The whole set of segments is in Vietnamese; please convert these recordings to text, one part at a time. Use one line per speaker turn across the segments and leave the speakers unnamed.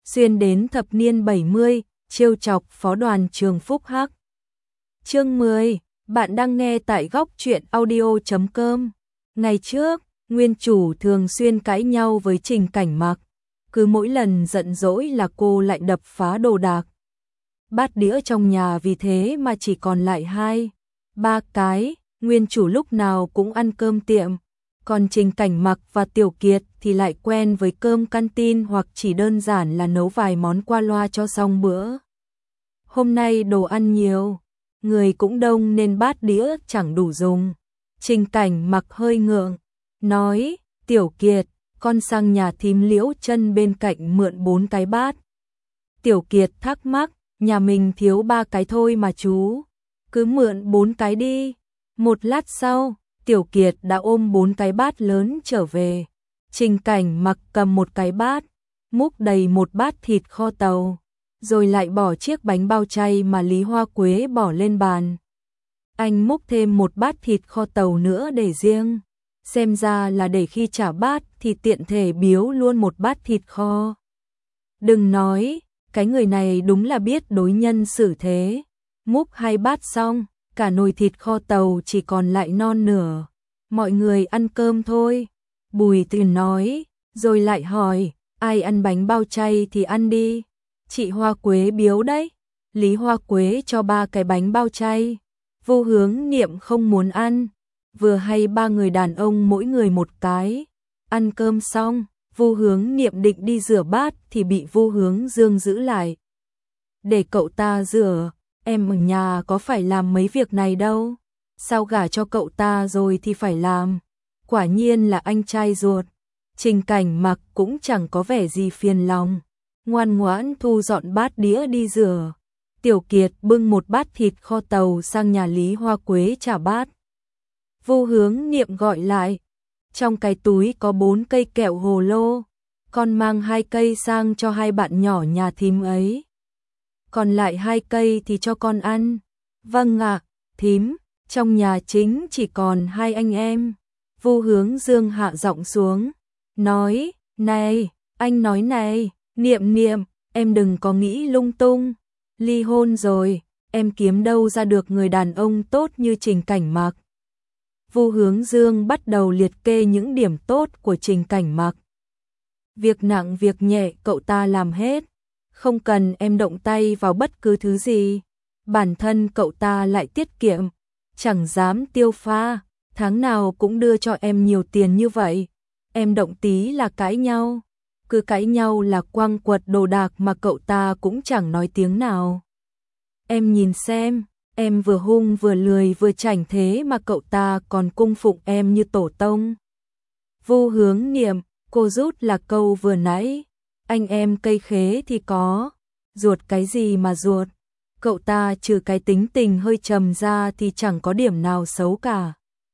xuyên đến thập niên 70, trêu chọc phó đoàn trường Phúc Hắc. Chương 10, bạn đang nghe tại góc truyện audio.com. Ngày trước, nguyên chủ thường xuyên cãi nhau với Trình Cảnh Mặc, cứ mỗi lần giận dỗi là cô lại đập phá đồ đạc. Bát đĩa trong nhà vì thế mà chỉ còn lại 2-3 cái, nguyên chủ lúc nào cũng ăn cơm tiệm, còn Trình Cảnh Mặc và Tiểu Kiệt thì lại quen với cơm canteen hoặc chỉ đơn giản là nấu vài món qua loa cho xong bữa. Hôm nay đồ ăn nhiều, người cũng đông nên bát đĩa chẳng đủ dùng. Trình Cảnh Mặc hơi ngượng, nói, Tiểu Kiệt, con sang nhà thím Liễu Chân bên cạnh mượn 4 cái bát. Tiểu Kiệt thắc mắc, nhà mình thiếu 3 cái thôi mà chú, cứ mượn 4 cái đi. Một lát sau, Tiểu Kiệt đã ôm 4 cái bát lớn trở về. Trình Cảnh Mặc cầm một cái bát, múc đầy một bát thịt kho tàu, rồi lại bỏ chiếc bánh bao chay mà Lý Hoa Quế bỏ lên bàn. Anh múc thêm một bát thịt kho tàu nữa để riêng, xem ra là để khi trả bát thì tiện thể biếu luôn một bát thịt kho. Đừng nói, cái người này đúng là biết đối nhân xử thế. Múc 2 bát xong, cả nồi thịt kho tàu chỉ còn lại non nửa. Mọi người ăn cơm thôi. Bùi Tuyền nói, rồi lại hỏi, ai ăn bánh bao chay thì ăn đi. Chị Hoa Quế biếu đấy. Lý Hoa Quế cho 3 cái bánh bao chay. Vô Hướng Niệm không muốn ăn, vừa hay 3 người đàn ông mỗi người một cái. Ăn cơm xong, Vô Hướng Niệm định đi rửa bát thì bị Vô Hướng Dương giữ lại. Để cậu ta rửa, em ở nhà có phải làm mấy việc này đâu. Sao gả cho cậu ta rồi thì phải làm. Quả nhiên là anh trai ruột. Trình Cảnh Mặc cũng chẳng có vẻ gì phiền lòng, ngoan ngoãn thu dọn bát đĩa đi rửa. Tiểu Kiệt bưng một bát thịt kho tàu sang nhà Lý Hoa Quế trả bát. Vô Hướng Niệm gọi lại, trong cái túi có 4 cây kẹo hồ lô, con mang 2 cây sang cho 2 bạn nhỏ nhà thím ấy. Còn lại 2 cây thì cho con ăn. Vâng ạ, thím, trong nhà chính chỉ còn 2 anh em. Vô Hướng Dương hạ giọng xuống, nói, này, anh nói này, Niệm Niệm, em đừng có nghĩ lung tung. Ly hôn rồi, em kiếm đâu ra được người đàn ông tốt như Trình Cảnh Mặc. Vô Hướng Dương bắt đầu liệt kê những điểm tốt của Trình Cảnh Mặc. Việc nặng việc nhẹ cậu ta làm hết, không cần em động tay vào bất cứ thứ gì. Bản thân cậu ta lại tiết kiệm, chẳng dám tiêu pha, tháng nào cũng đưa cho em nhiều tiền như vậy. Em động tí là cãi nhau, cứ cãi nhau là quăng quật đồ đạc mà cậu ta cũng chẳng nói tiếng nào. Em nhìn xem, em vừa hung vừa lười vừa chảnh thế mà cậu ta còn cung phụng em như tổ tông. Vô Hướng Niệm, cô rút là câu vừa nãy, anh em cây khế thì có, ruột cái gì mà ruột. Cậu ta trừ cái tính tình hơi trầm ra thì chẳng có điểm nào xấu cả.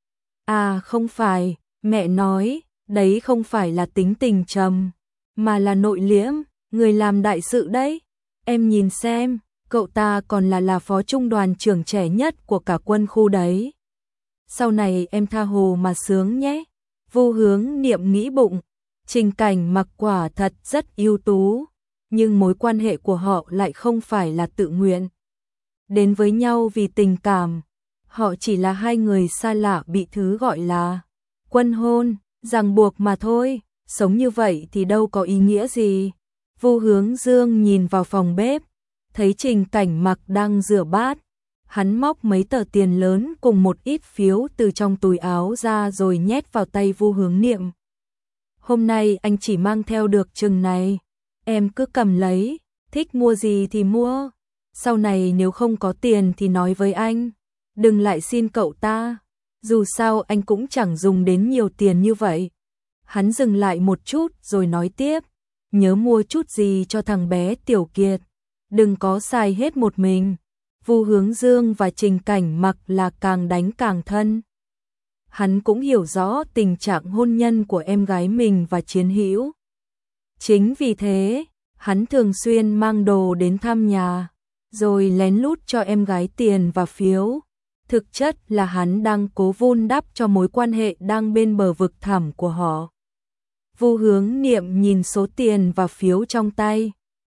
À không phải, mẹ nói, đấy không phải là tính tình trầm, mà là nội liễm, người làm đại sự đấy. Em nhìn xem, cậu ta còn là phó trung đoàn trưởng trẻ nhất của cả quân khu đấy. Sau này em tha hồ mà sướng nhé. Vô Hướng Niệm nghĩ bụng, Trình Cảnh Mặc quả thật rất ưu tú, nhưng mối quan hệ của họ lại không phải là tự nguyện. Đến với nhau vì tình cảm, họ chỉ là 2 người xa lạ bị thứ gọi là quân hôn, ràng buộc mà thôi, sống như vậy thì đâu có ý nghĩa gì. Vô Hướng Dương nhìn vào phòng bếp, thấy Trình Cảnh Mặc đang rửa bát, hắn móc mấy tờ tiền lớn cùng một ít phiếu từ trong túi áo ra rồi nhét vào tay Vô Hướng Niệm. Hôm nay anh chỉ mang theo được chừng này, em cứ cầm lấy, thích mua gì thì mua. Sau này nếu không có tiền thì nói với anh, đừng lại xin cậu ta, dù sao anh cũng chẳng dùng đến nhiều tiền như vậy. Hắn dừng lại một chút rồi nói tiếp, nhớ mua chút gì cho thằng bé Tiểu Kiệt, đừng có xài hết một mình. Vô Hướng Dương và Trình Cảnh Mặc là càng đánh càng thân. Hắn cũng hiểu rõ tình trạng hôn nhân của em gái mình và Chiến Hữu. Chính vì thế, hắn thường xuyên mang đồ đến thăm nhà, rồi lén lút cho em gái tiền và phiếu. Thực chất là hắn đang cố vun đắp cho mối quan hệ đang bên bờ vực thẳm của họ. Vô Hướng Niệm nhìn số tiền và phiếu trong tay,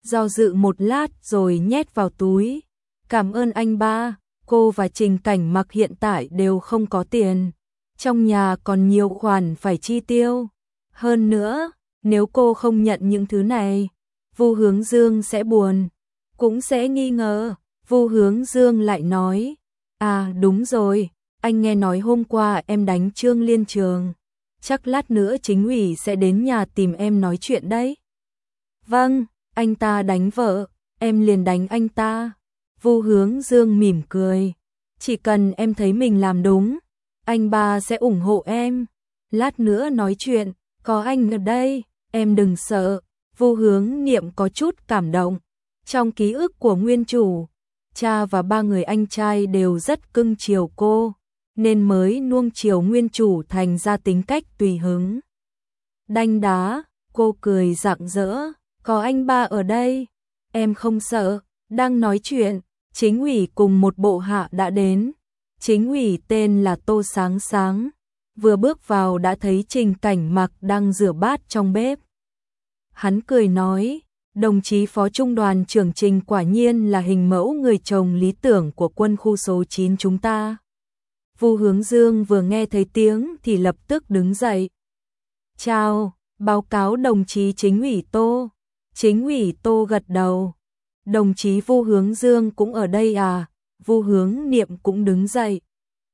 do dự một lát rồi nhét vào túi. Cảm ơn anh ba, cô và Trình Cảnh Mặc hiện tại đều không có tiền. Trong nhà còn nhiều khoản phải chi tiêu. Hơn nữa, nếu cô không nhận những thứ này, Vu Hướng Dương sẽ buồn, cũng sẽ nghi ngờ. Vu Hướng Dương lại nói, à đúng rồi, anh nghe nói hôm qua em đánh Trương Liên Trường. Chắc lát nữa chính ủy sẽ đến nhà tìm em nói chuyện đấy. Vâng, anh ta đánh vợ, em liền đánh anh ta. Vu Hướng Dương mỉm cười, chỉ cần em thấy mình làm đúng, anh ba sẽ ủng hộ em. Lát nữa nói chuyện, có anh ở đây, em đừng sợ. Vu Hướng Niệm có chút cảm động. Trong ký ức của nguyên chủ, cha và ba người anh trai đều rất cưng chiều cô, nên mới nuông chiều nguyên chủ thành ra tính cách tùy hứng. Đanh đá, cô cười rạng rỡ, có anh ba ở đây, em không sợ. Đang nói chuyện, chính ủy cùng một bộ hạ đã đến. Chính ủy tên là Tô Sáng Sáng, vừa bước vào đã thấy Trình Cảnh Mặc đang rửa bát trong bếp. Hắn cười nói, đồng chí phó trung đoàn trưởng Trình quả nhiên là hình mẫu người chồng lý tưởng của quân khu số 9 chúng ta. Vu Hướng Dương vừa nghe thấy tiếng thì lập tức đứng dậy. Chào, báo cáo đồng chí chính ủy Tô. Chính ủy Tô gật đầu. Đồng chí Vu Hướng Dương cũng ở đây à? Vu Hướng Niệm cũng đứng dậy.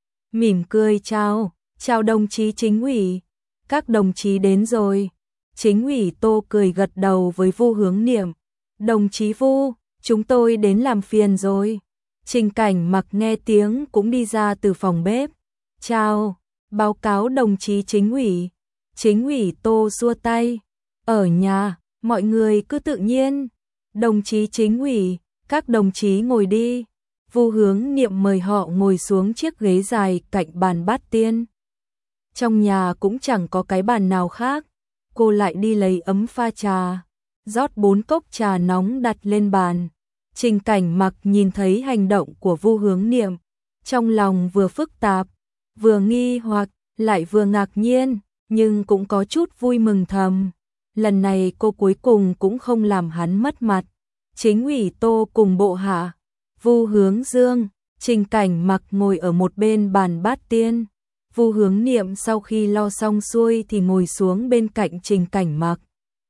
Mỉm cười chào, chào đồng chí chính ủy. Các đồng chí đến rồi. Chính ủy Tô cười gật đầu với Vu Hướng Niệm. Đồng chí Vu, chúng tôi đến làm phiền rồi. Trình Cảnh Mặc nghe tiếng cũng đi ra từ phòng bếp. Chào, báo cáo đồng chí chính ủy. Chính ủy Tô xua tay. Ở nhà, mọi người cứ tự nhiên. Đồng chí chính ủy, các đồng chí ngồi đi. Vu Hướng Niệm mời họ ngồi xuống chiếc ghế dài cạnh bàn bát tiên. Trong nhà cũng chẳng có cái bàn nào khác. Cô lại đi lấy ấm pha trà, rót 4 cốc trà nóng đặt lên bàn. Trình Cảnh Mặc nhìn thấy hành động của Vu Hướng Niệm, trong lòng vừa phức tạp, vừa nghi hoặc, lại vừa ngạc nhiên, nhưng cũng có chút vui mừng thầm. Lần này cô cuối cùng cũng không làm hắn mất mặt. Chính ủy Tô cùng bộ hạ, Vu Hướng Dương, Trình Cảnh Mặc ngồi ở một bên bàn bát tiên. Vu Hướng Niệm sau khi lo xong xuôi thì ngồi xuống bên cạnh Trình Cảnh Mặc.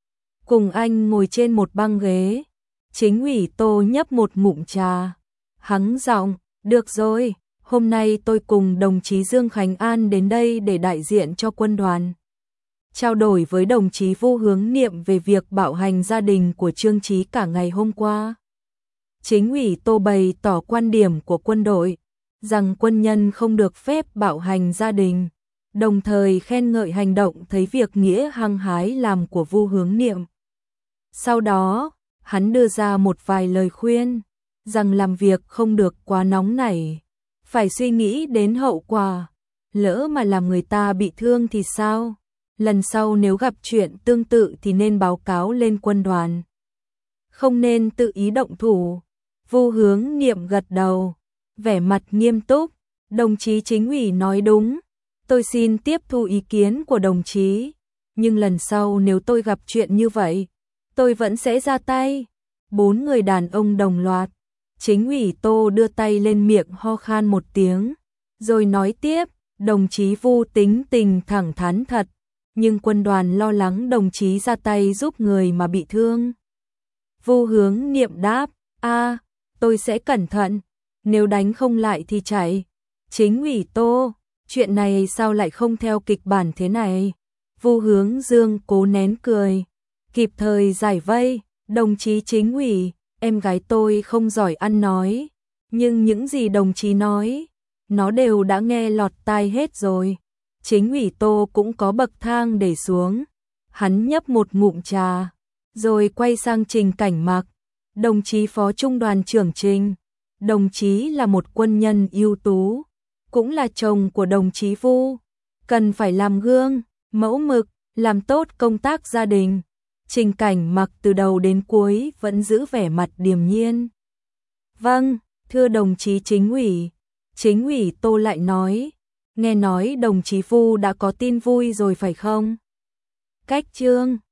Cùng anh ngồi trên một băng ghế. Chính ủy Tô nhấp một ngụm trà. Hắng giọng, được rồi, hôm nay tôi cùng đồng chí Dương Khánh An đến đây để đại diện cho quân đoàn. Trao đổi với đồng chí Vu Hướng Niệm về việc bạo hành gia đình của Trương Chí cả ngày hôm qua. Chính ủy Tô bày tỏ quan điểm của quân đội, rằng quân nhân không được phép bạo hành gia đình, đồng thời khen ngợi hành động thấy việc nghĩa hăng hái làm của Vu Hướng Niệm. Sau đó, hắn đưa ra một vài lời khuyên, rằng làm việc không được quá nóng nảy, phải suy nghĩ đến hậu quả, lỡ mà làm người ta bị thương thì sao? Lần sau nếu gặp chuyện tương tự thì nên báo cáo lên quân đoàn, không nên tự ý động thủ. Vu Hướng Niệm gật đầu, vẻ mặt nghiêm túc. Đồng chí chính ủy nói đúng, tôi xin tiếp thu ý kiến của đồng chí, nhưng lần sau nếu tôi gặp chuyện như vậy, tôi vẫn sẽ ra tay. 4 người đàn ông đồng loạt. Chính ủy Tô đưa tay lên miệng ho khan một tiếng, rồi nói tiếp, đồng chí Vu tính tình thẳng thắn thật, nhưng quân đoàn lo lắng đồng chí ra tay giúp người mà bị thương. Vu Hướng Niệm đáp, tôi sẽ cẩn thận, nếu đánh không lại thì chạy. Chính ủy Tô, chuyện này sao lại không theo kịch bản thế này? Vu Hướng Dương cố nén cười, kịp thời giải vây, đồng chí chính ủy, em gái tôi không giỏi ăn nói, nhưng những gì đồng chí nói, nó đều đã nghe lọt tai hết rồi. Chính ủy Tô cũng có bậc thang để xuống, hắn nhấp một ngụm trà, rồi quay sang Trình Cảnh Mặc, đồng chí phó trung đoàn trưởng Trình, đồng chí là một quân nhân ưu tú, cũng là chồng của đồng chí Vu, cần phải làm gương, mẫu mực, làm tốt công tác gia đình. Trình Cảnh Mặc từ đầu đến cuối vẫn giữ vẻ mặt điềm nhiên. Vâng, thưa đồng chí chính ủy. Chính ủy Tô lại nói, nghe nói đồng chí Vu đã có tin vui rồi phải không? Cách chương